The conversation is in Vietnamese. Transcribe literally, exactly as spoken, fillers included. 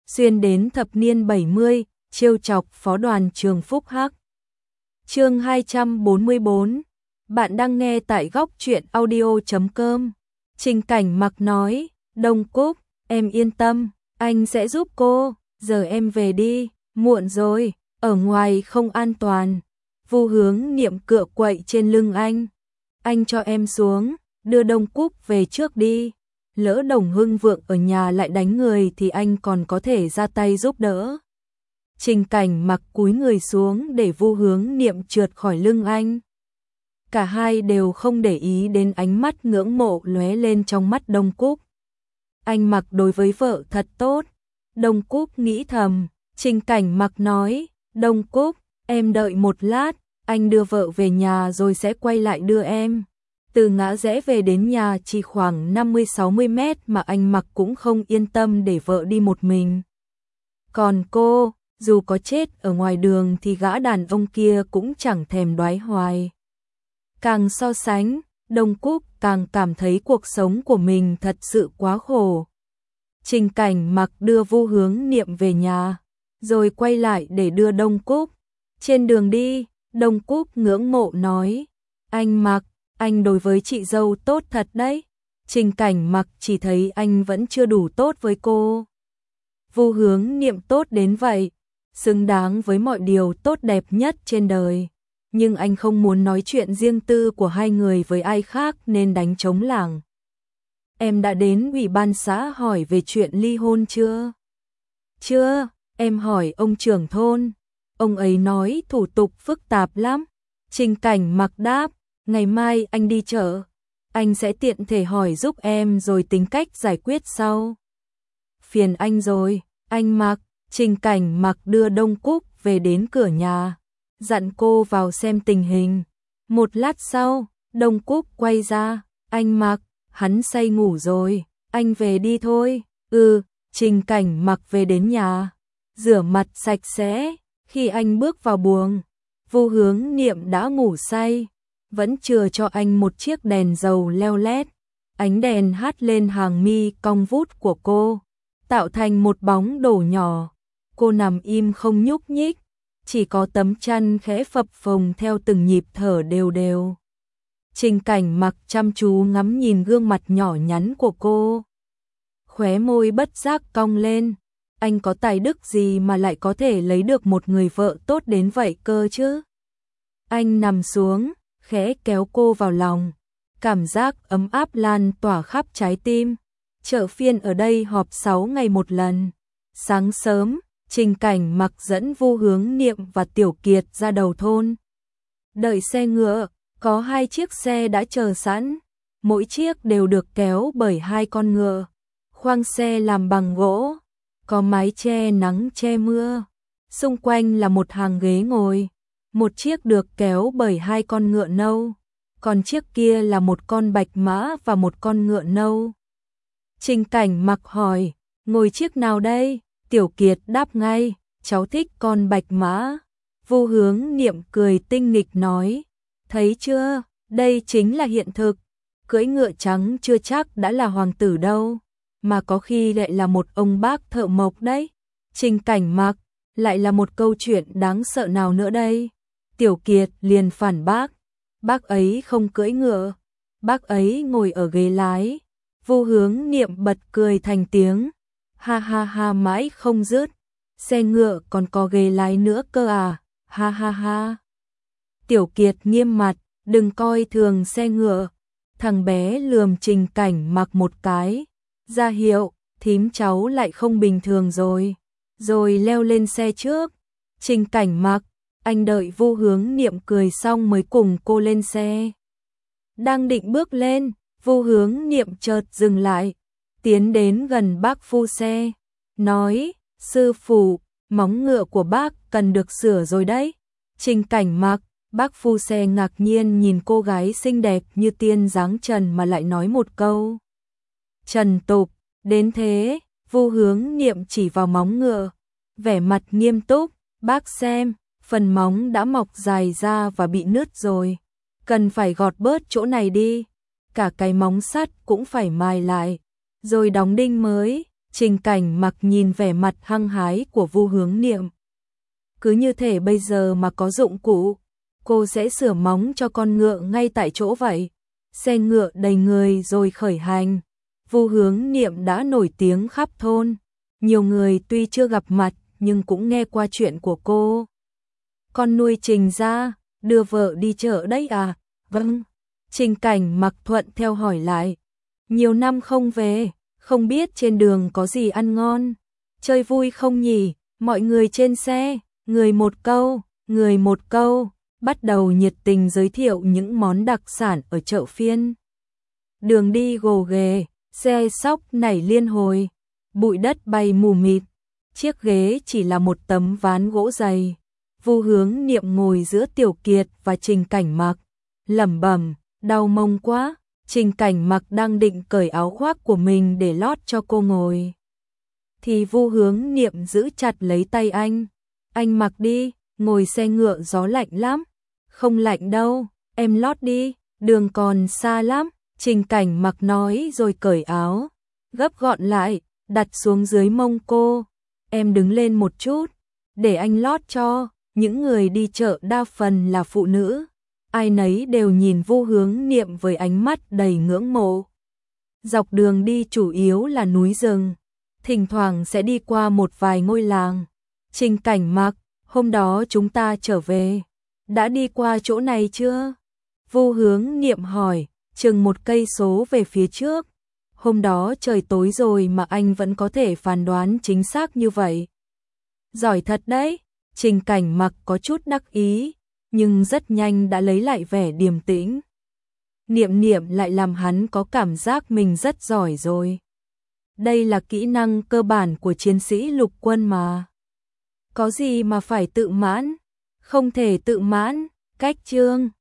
xuyên đến thập niên bảy mươi, trêu chọc phó đoàn trường Phúc Hắc. Chương hai trăm bốn mươi bốn. Bạn đang nghe tại góc truyện audio chấm com. Trình Cảnh Mặc nói, Đông Cúc, em yên tâm, anh sẽ giúp cô, giờ em về đi, muộn rồi, ở ngoài không an toàn. Vu Hướng Niệm cựa quậy trên lưng anh. Anh cho em xuống, đưa Đông Cúc về trước đi. Lỡ Đồng Hưng Vượng ở nhà lại đánh người thì anh còn có thể ra tay giúp đỡ. Trình Cảnh Mặc cúi người xuống để Vu Hướng Niệm trượt khỏi lưng anh. Cả hai đều không để ý đến ánh mắt ngưỡng mộ lóe lên trong mắt Đông Cúc. Anh Mặc đối với vợ thật tốt. Đông Cúc nghĩ thầm. Trình Cảnh Mặc nói, Đông Cúc, em đợi một lát, anh đưa vợ về nhà rồi sẽ quay lại đưa em. Từ ngã rẽ về đến nhà chỉ khoảng năm mươi sáu mươi mét mà anh Mặc cũng không yên tâm để vợ đi một mình. Còn cô, dù có chết ở ngoài đường thì gã đàn ông kia cũng chẳng thèm đoái hoài. Càng so sánh, Đông Cúc càng cảm thấy cuộc sống của mình thật sự quá khổ. Trình Cảnh Mặc đưa Vu Hướng Niệm về nhà, rồi quay lại để đưa Đông Cúc. Trên đường đi, Đông Cúc ngưỡng mộ nói, anh Mặc, anh đối với chị dâu tốt thật đấy. Trình Cảnh Mặc chỉ thấy anh vẫn chưa đủ tốt với cô. Vu Hướng Niệm tốt đến vậy, xứng đáng với mọi điều tốt đẹp nhất trên đời. Nhưng anh không muốn nói chuyện riêng tư của hai người với ai khác nên đánh trống lảng. Em đã đến ủy ban xã hỏi về chuyện ly hôn chưa? Chưa, em hỏi ông trưởng thôn. Ông ấy nói thủ tục phức tạp lắm. Trình Cảnh Mặc đáp, ngày mai anh đi chợ. Anh sẽ tiện thể hỏi giúp em rồi tính cách giải quyết sau. Phiền anh rồi, anh Mặc. Trình Cảnh Mặc đưa Đông Cúc về đến cửa nhà, dặn cô vào xem tình hình. Một lát sau, Đông Cúc quay ra, anh Mặc, hắn say ngủ rồi, anh về đi thôi. Ừ, Trình Cảnh Mặc về đến nhà, rửa mặt sạch sẽ. Khi anh bước vào buồng, Vu Hướng Niệm đã ngủ say, vẫn chừa cho anh một chiếc đèn dầu leo lét. Ánh đèn hắt lên hàng mi cong vút của cô, tạo thành một bóng đổ nhỏ. Cô nằm im không nhúc nhích, chỉ có tấm chăn khẽ phập phồng theo từng nhịp thở đều đều. Trình Cảnh Mặc chăm chú ngắm nhìn gương mặt nhỏ nhắn của cô. Khóe môi bất giác cong lên. Anh có tài đức gì mà lại có thể lấy được một người vợ tốt đến vậy cơ chứ? Anh nằm xuống, khẽ kéo cô vào lòng. Cảm giác ấm áp lan tỏa khắp trái tim. Chợ phiên ở đây họp sáu ngày một lần. Sáng sớm, Trình Cảnh Mặc dẫn Vu Hướng Niệm và Tiểu Kiệt ra đầu thôn. Đợi xe ngựa, có hai chiếc xe đã chờ sẵn. Mỗi chiếc đều được kéo bởi hai con ngựa. Khoang xe làm bằng gỗ, có mái che nắng che mưa. Xung quanh là một hàng ghế ngồi. Một chiếc được kéo bởi hai con ngựa nâu, còn chiếc kia là một con bạch mã và một con ngựa nâu. Trình Cảnh Mặc hỏi, ngồi chiếc nào đây? Tiểu Kiệt đáp ngay, cháu thích con bạch mã. Vu Hướng Niệm cười tinh nghịch nói, thấy chưa, đây chính là hiện thực. Cưỡi ngựa trắng chưa chắc đã là hoàng tử đâu, mà có khi lại là một ông bác thợ mộc đấy. Trình Cảnh Mặc, lại là một câu chuyện đáng sợ nào nữa đây? Tiểu Kiệt liền phản bác, bác ấy không cưỡi ngựa, bác ấy ngồi ở ghế lái. Vu Hướng Niệm bật cười thành tiếng, ha ha ha mãi không dứt, xe ngựa còn có ghế lái nữa cơ à, ha ha ha. Tiểu Kiệt nghiêm mặt, đừng coi thường xe ngựa. Thằng bé lườm Trình Cảnh Mặc một cái, ra hiệu, thím cháu lại không bình thường rồi, rồi leo lên xe trước. Trình Cảnh Mặc, anh đợi Vu Hướng Niệm cười xong mới cùng cô lên xe. Đang định bước lên, Vu Hướng Niệm chợt dừng lại, tiến đến gần bác phu xe, nói, sư phụ, móng ngựa của bác cần được sửa rồi đấy. Trình Cảnh Mặc, bác phu xe ngạc nhiên nhìn cô gái xinh đẹp như tiên dáng trần mà lại nói một câu trần tục đến thế. Vu Hướng Niệm chỉ vào móng ngựa, vẻ mặt nghiêm túc, bác xem, phần móng đã mọc dài ra và bị nứt rồi, cần phải gọt bớt chỗ này đi, cả cái móng sắt cũng phải mài lại, rồi đóng đinh mới. Trình Cảnh Mặc nhìn vẻ mặt hăng hái của Vu Hướng Niệm. Cứ như thể bây giờ mà có dụng cụ, cô sẽ sửa móng cho con ngựa ngay tại chỗ vậy. Xe ngựa đầy người rồi khởi hành. Vu Hướng Niệm đã nổi tiếng khắp thôn. Nhiều người tuy chưa gặp mặt nhưng cũng nghe qua chuyện của cô. Con nuôi Trình gia, đưa vợ đi chợ đấy à? Vâng. Trình Cảnh Mặc thuận theo hỏi lại. Nhiều năm không về, không biết trên đường có gì ăn ngon. Chơi vui không nhỉ? Mọi người trên xe, người một câu, người một câu, bắt đầu nhiệt tình giới thiệu những món đặc sản ở chợ phiên. Đường đi gồ ghề, xe sóc nảy liên hồi, bụi đất bay mù mịt, chiếc ghế chỉ là một tấm ván gỗ dày. Vu Hướng Niệm ngồi giữa Tiểu Kiệt và Trình Cảnh Mặc, lẩm bẩm, đau mông quá. Trình Cảnh Mặc đang định cởi áo khoác của mình để lót cho cô ngồi, thì Vu Hướng Niệm giữ chặt lấy tay anh. Anh mặc đi, ngồi xe ngựa gió lạnh lắm. Không lạnh đâu, em lót đi, đường còn xa lắm. Trình Cảnh Mặc nói rồi cởi áo, gấp gọn lại, đặt xuống dưới mông cô. Em đứng lên một chút, để anh lót cho. Những người đi chợ đa phần là phụ nữ, ai nấy đều nhìn Vu Hướng Niệm với ánh mắt đầy ngưỡng mộ. Dọc đường đi chủ yếu là núi rừng, thỉnh thoảng sẽ đi qua một vài ngôi làng. Trình Cảnh Mặc, hôm đó chúng ta trở về, đã đi qua chỗ này chưa? Vu Hướng Niệm hỏi, chừng một cây số về phía trước. Hôm đó trời tối rồi mà anh vẫn có thể phán đoán chính xác như vậy. Giỏi thật đấy. Trình Cảnh Mặc có chút đắc ý, nhưng rất nhanh đã lấy lại vẻ điềm tĩnh. Niệm Niệm lại làm hắn có cảm giác mình rất giỏi rồi. Đây là kỹ năng cơ bản của chiến sĩ lục quân mà. Có gì mà phải tự mãn? Không thể tự mãn. Cách chương